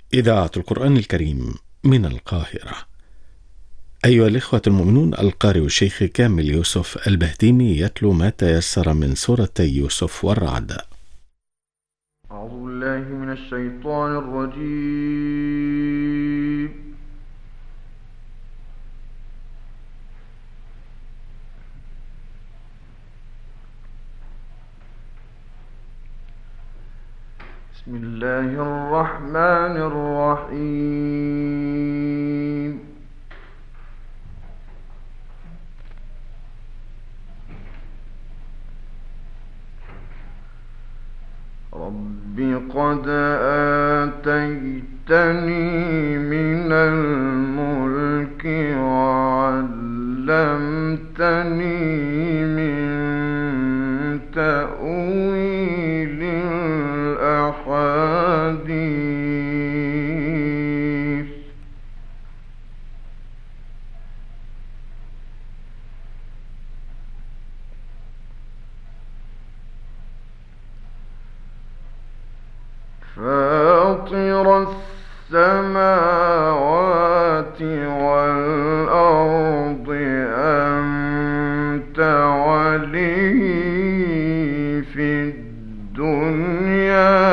إذاعة القرآن الكريم من القاهرة. أيها الإخوة المؤمنون، القارئ الشيخ كامل يوسف البهتيمي يتلو ما تيسر من سورتي يوسف والرعد. أعوذ بالله من الشيطان الرجيم. بسم الله الرحمن الرحيم. رب قد آتيتني من الملك وعلمتني من تأويل الأحاديث فاطر السماوات والأرض أنت ولي في الدنيا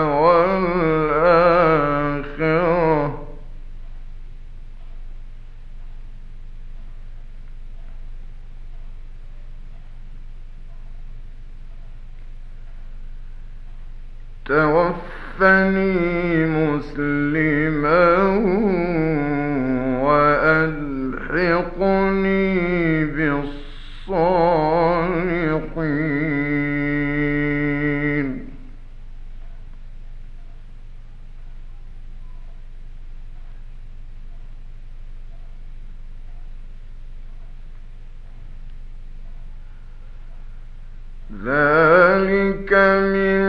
والآخرة توفني مسلما وألحقني بالصالحين. ذلك من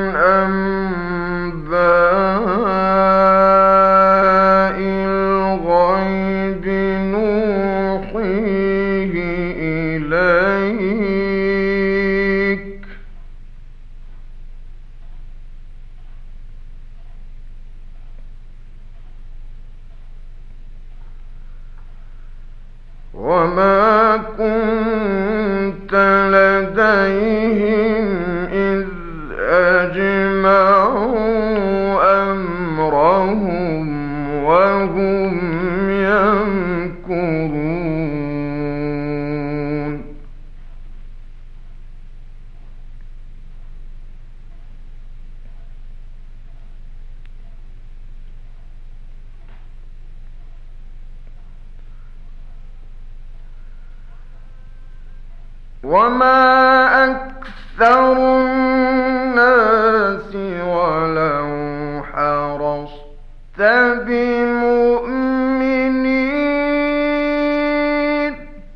أنباء الغيب نوحيه إليك وما كنت لديهم إذ أجمعوا أمرهم وهم يمكرون. وما أكثر الناس ولو حرصت بمؤمنين.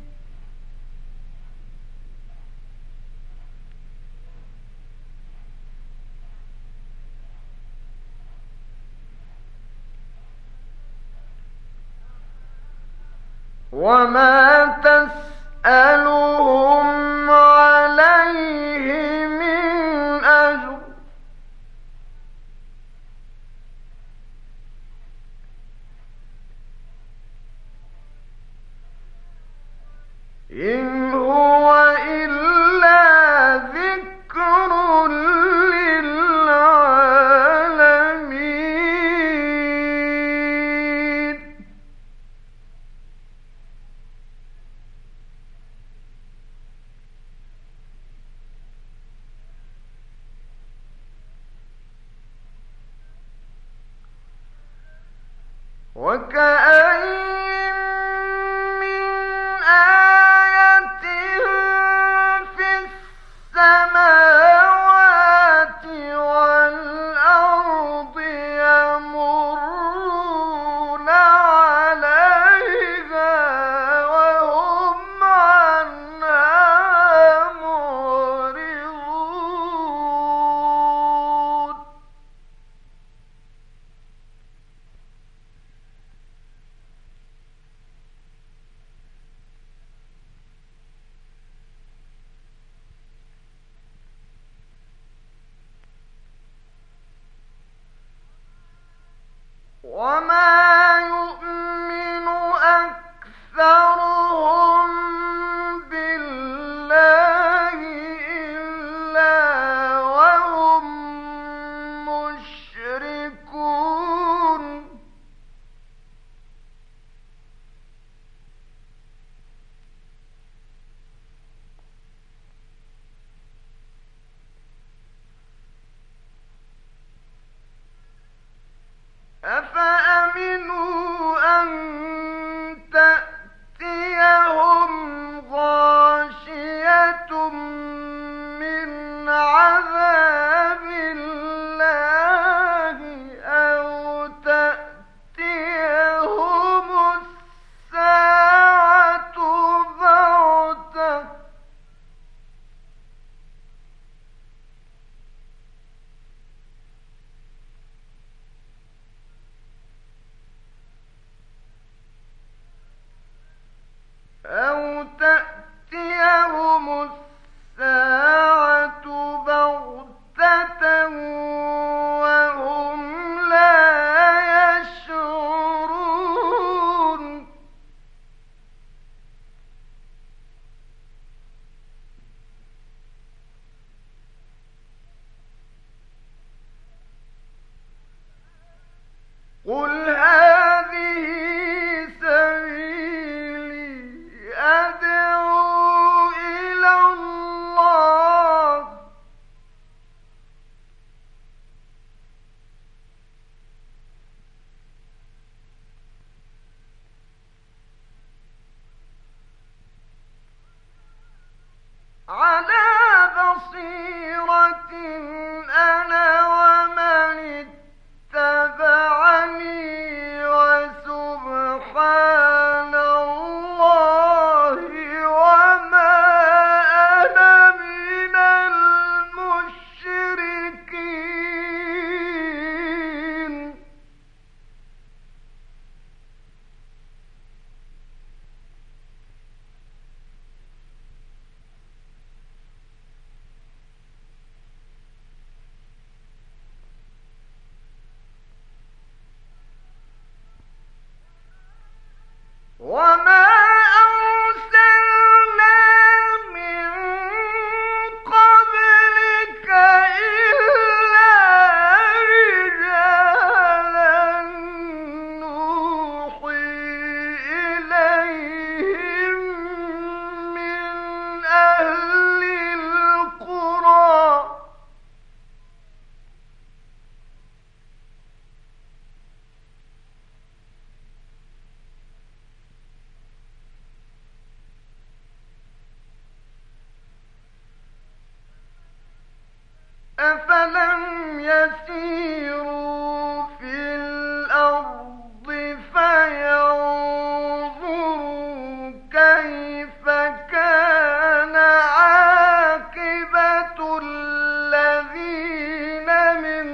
وما تسألهم عليه من أجر إن هو إلا ذكر للعالمين. وكأين من آية في السماوات والأرض يمرون عليها وهم عنها معرضون. وما يؤمن أكثرهم بالله إلا وهم مشركون أفأمنوا أن تأتيهم غاشية من عذاب الله أو تأتيهم الساعة بغتة أو تأتيهم الساعة بغتة وهم لا يشعرون قل هذه سبيلي أدعو إلى الله على بصيرة أنا ومن اتبعني وسبحان الله وما أنا من المشركين وما أرسلنا من قبلك إلا رجالا نوحي إليهم من أهل القرى أفلم يسيروا في الأرض فينظروا كيف كان عاقبة الذين من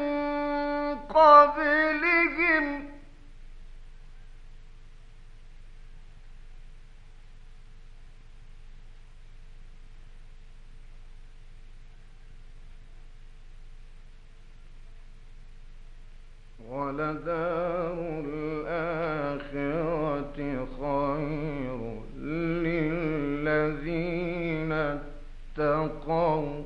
قبلهم ولدار الآخرة خير للذين اتقوا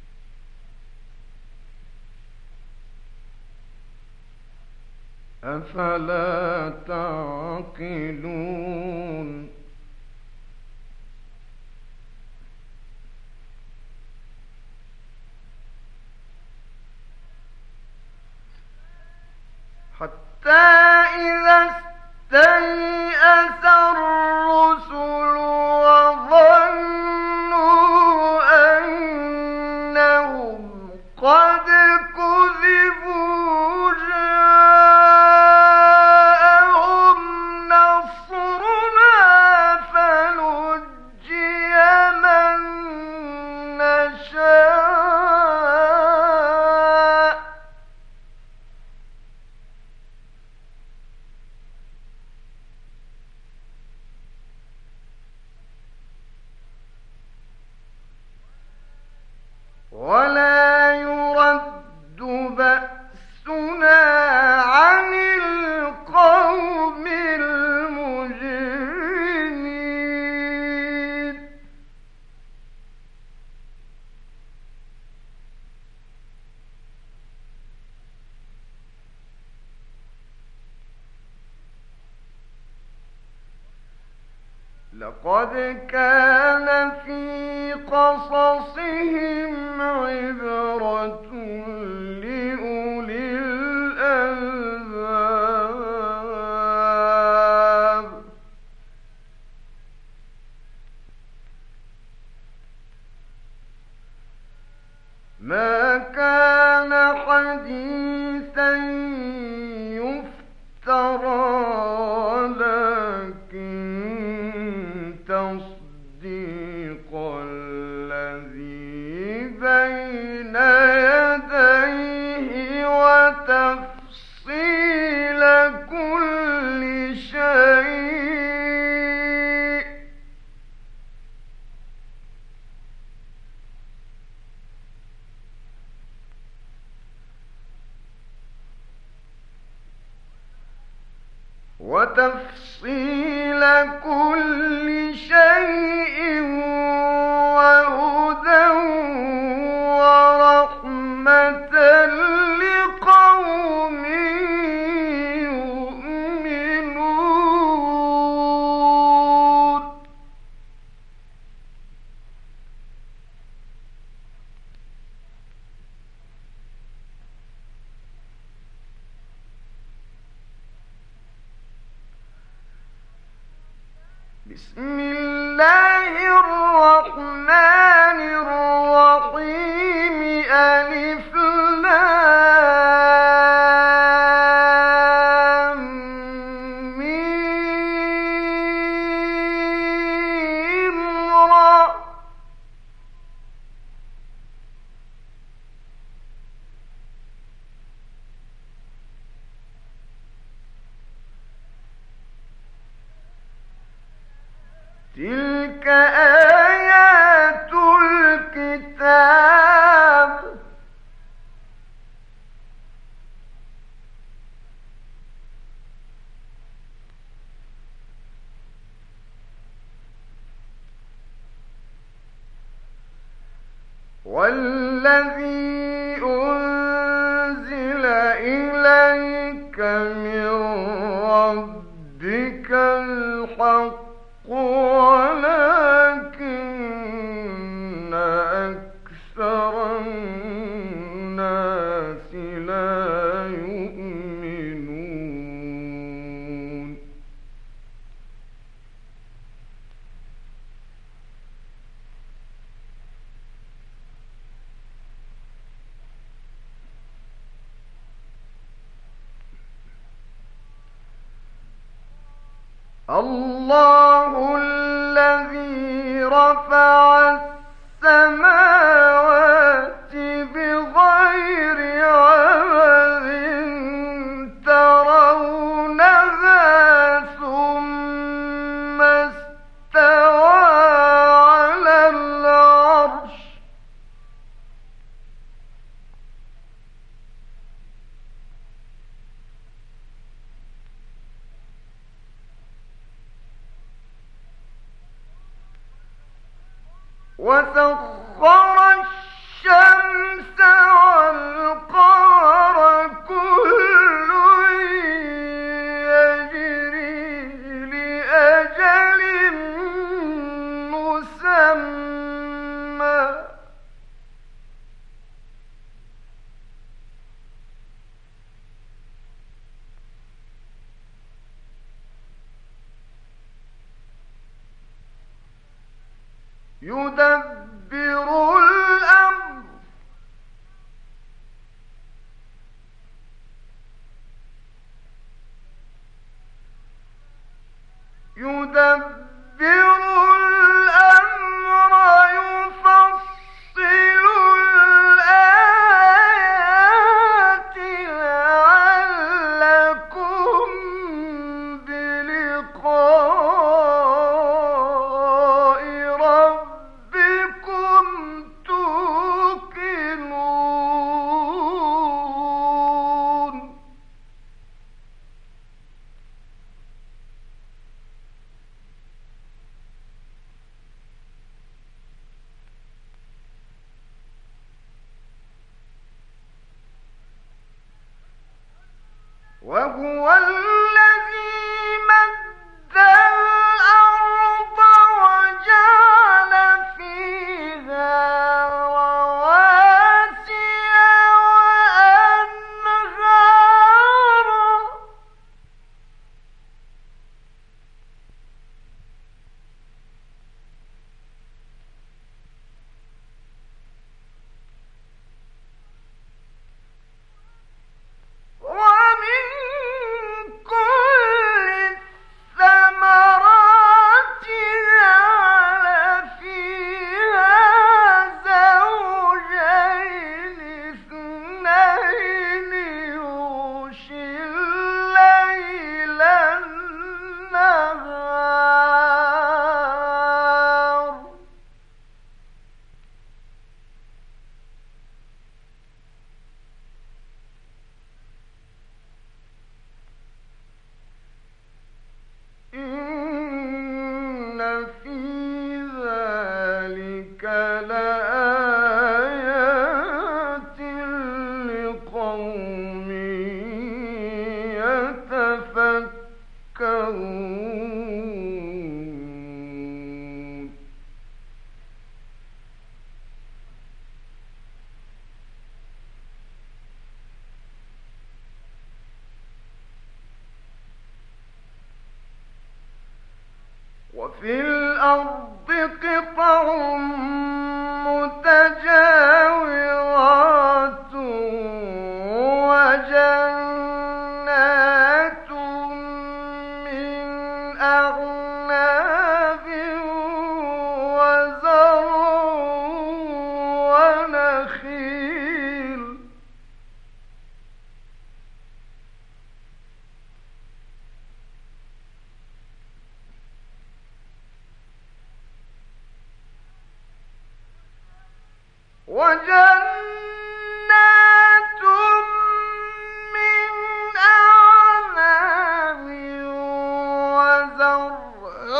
أفلا تعقلون حتى إذا استيأس الرسل وظنوا أنهم قد كذبوا جاءهم نصرنا فنجي من نشاء لقد كان في قصصهم عبرة لأولي الألباب ما كان حديثا يفترى لكن تصديق الذي بين يديه وتفصيل كل شيء وهدى ورحمة لقوم يؤمنون بسم الله الرحمن الرحيم ألف لام ميم را تلك آيات الكتاب والذي أنزل إليك من ربك الحق ولكن أكثر الناس لا يؤمنون الله الذي رفع السماوات بغير عمد ترونها ثم استوى على العرش وسخر الشمس والقمر كل يجري لأجل مسمى يدبر الأمر يفصل الآيات لعلكم بلقاء ربكم توقنون وهو الذي مد الأرض وفي الأرض قطع متجاورات وجنات من أعناب وزرع ونخيل وجنات من أعناب وزرع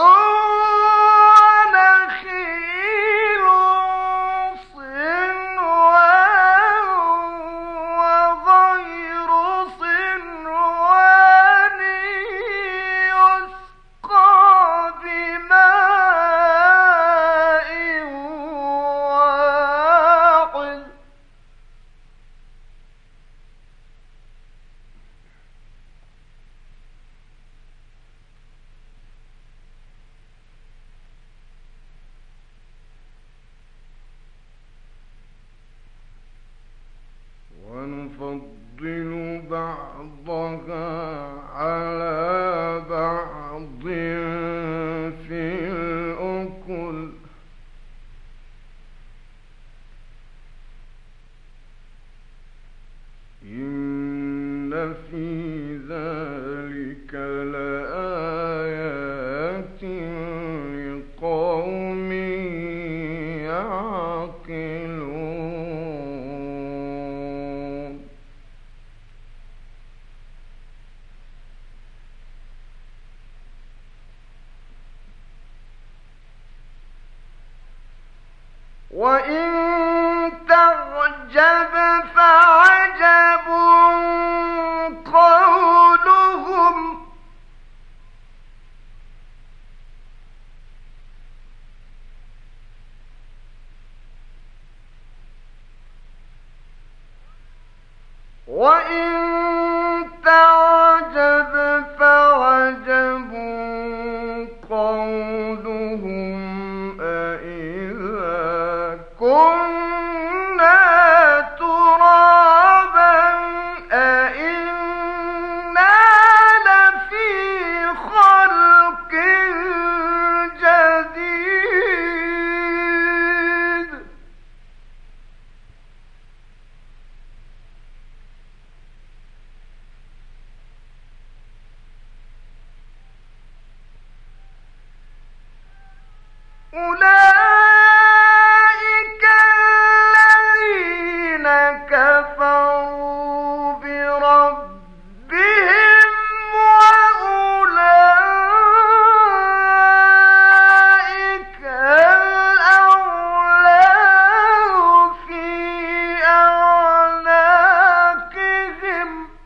ونخيل صنوان وغير صنوان يسقى بماء واحد ونفضل بعضها على بعض في الأكل إن في ذلك لآيات لقوم يعقلون وإن تعجب فعجب قولهم وإن تعجب فعجب قولهم أإذا كنا ترابا أإنا لفي خلق جديد أولئك الذين كفروا بربهم وأولئك الأغلال في أعناقهم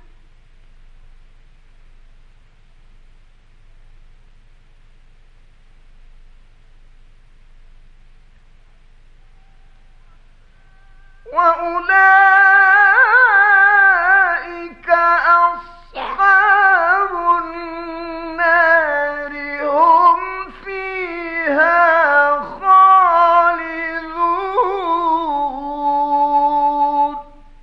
وأولئك أصحاب النار هم فيها خالدون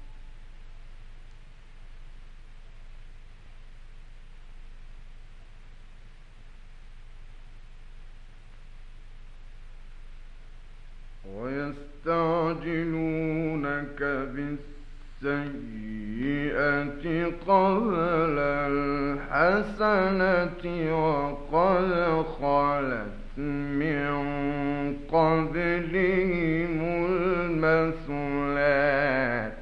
ويستعجلونك بالسيئة قبل الحسنة وقد خلت من قبلهم المثلات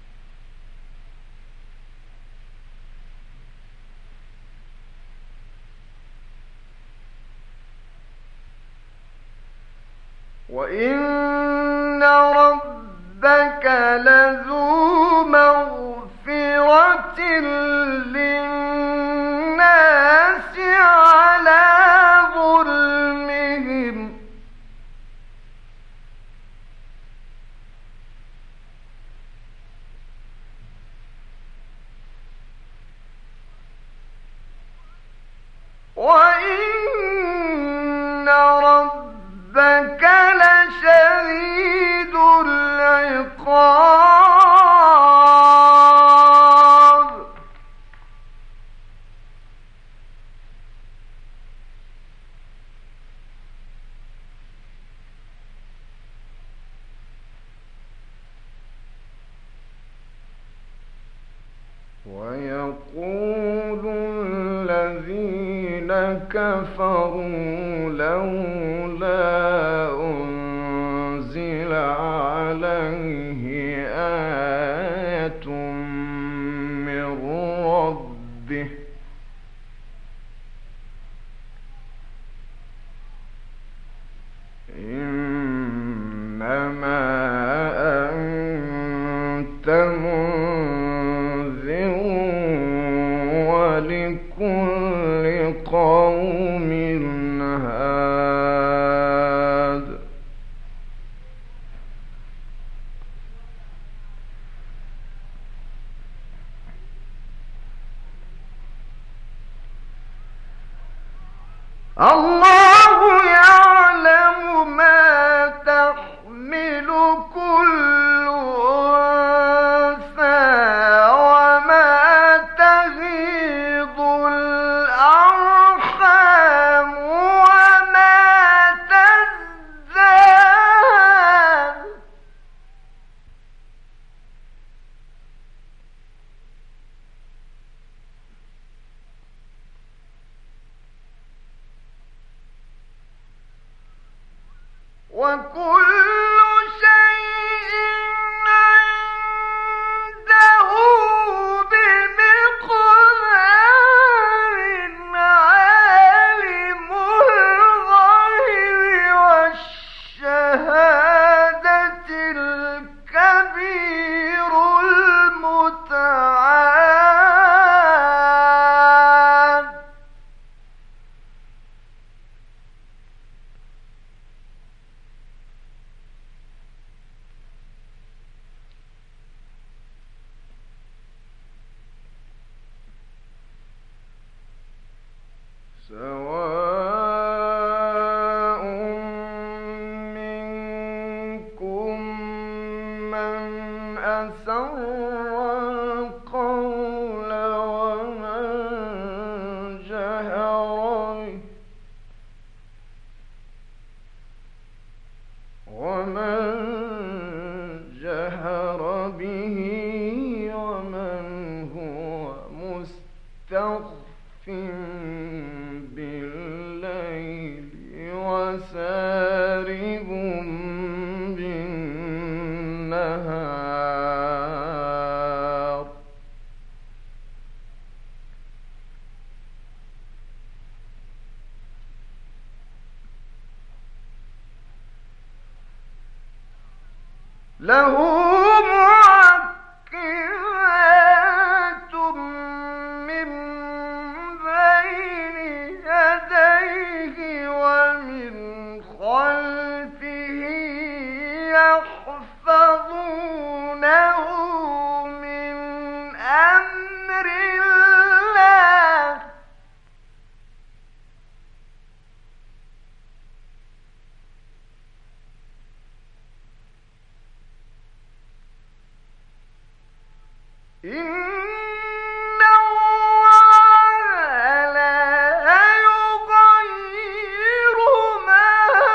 وإن ربك لذو مغفرة للناس على ظلمهم وإن ربك لشديد العقاب ويقول الذين كفروا لولا أنزل عليه آية من ربه إنما أنت منذر ولكل قوم هاد الله يعلم ما تحمل كل أنثى وما تغيض الأرحام وما تزداد وكل شيء عنده بمقدار عالم الغيب والشهادة الكبير المتعال سواء منكم من أسر القول ومن جهر به ومن هو مستخف بالليل وسارب بالنهار له معقبات من بين يديه ومن خلفه يحفظونه من أمر الله إن الله لا يغير ما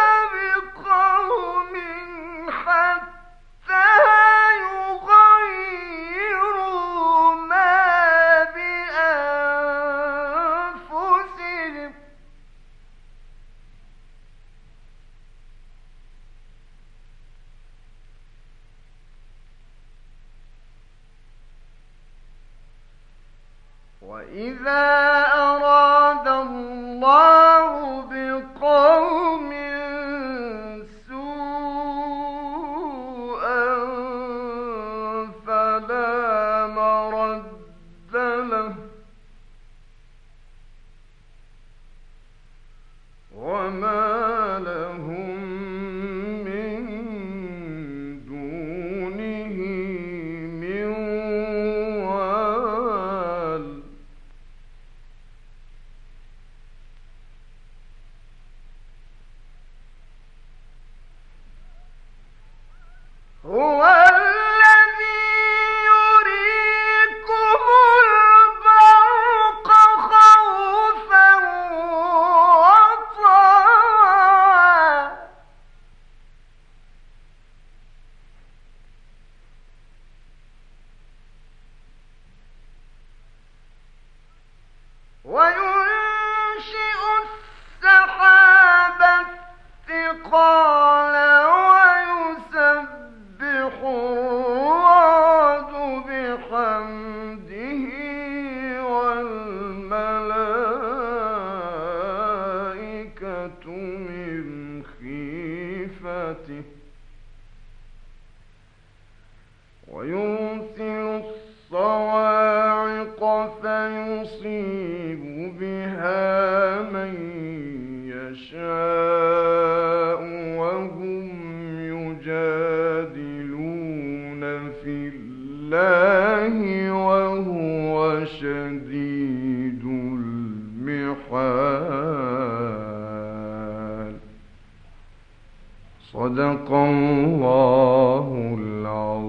بقوم حتى يغيروا ما بأنفسهم وإذا أراد الله بقوم سوءا فلا مرد له وما لهم من دونه من وال وينشئ السحاب الثقال ويسبح الرعد بحمده والملائكة من خيفته ويرسل الصواعق فيصيب بها من يشاء وهم يجادلون في الله وهو شديد المحال. صدق الله العظيم.